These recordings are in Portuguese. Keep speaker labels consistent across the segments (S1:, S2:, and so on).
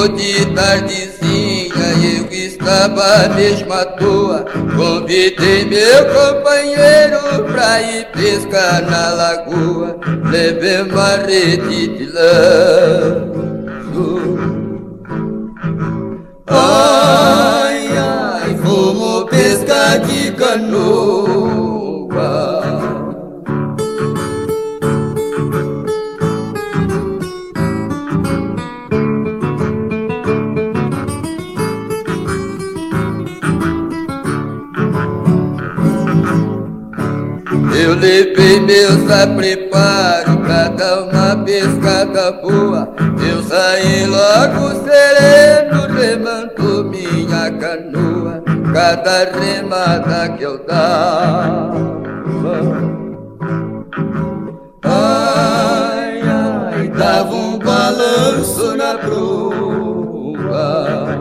S1: domingo de tardezinha eu estava mesmo à toa. Convidei meu companheiro pra ir pescar na lagoa. Levei uma rede de lanço. Ai, ai, fomos pescar de canoa. Eu levei meus preparo pra dar uma pescada boa. Eu saí logo sereno, remando minha canoa. Cada remada que eu dava, ai, ai, dava um balanço na proa.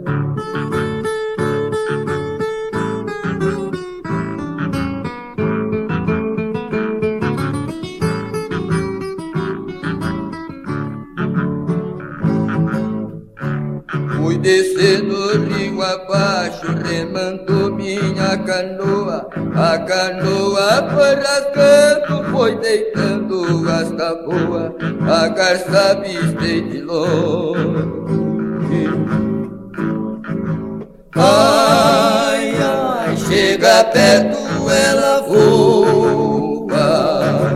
S1: Fui descendo o rio abaixo, remando minha canoa. A canoa foi rasgando, foi deitando as taboas. A garça avistei de longe. Ai, ai, chega perto, ela voa.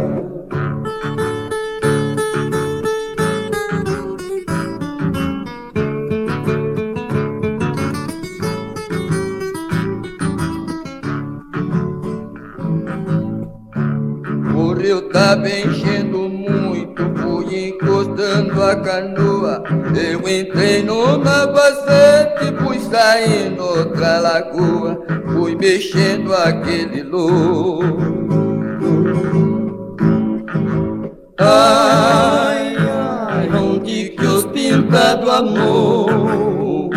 S1: O rio tava enchendo muito, fui encostando a canoa. Eu entrei numa vazante, fui saindo outra lagoa. Fui mexendo aquele lodo. Ai, ai, onde que os pintados amor?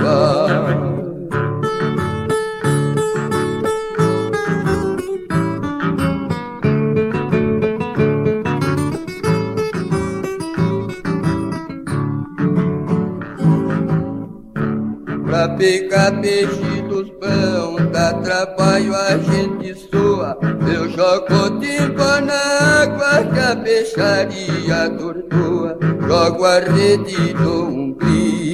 S1: Pra pegar peixe dos pão, dá trabalho, a gente soa. Eu jogo timba na água que a peixaria tortoa. Jogo a rede e dou um grito.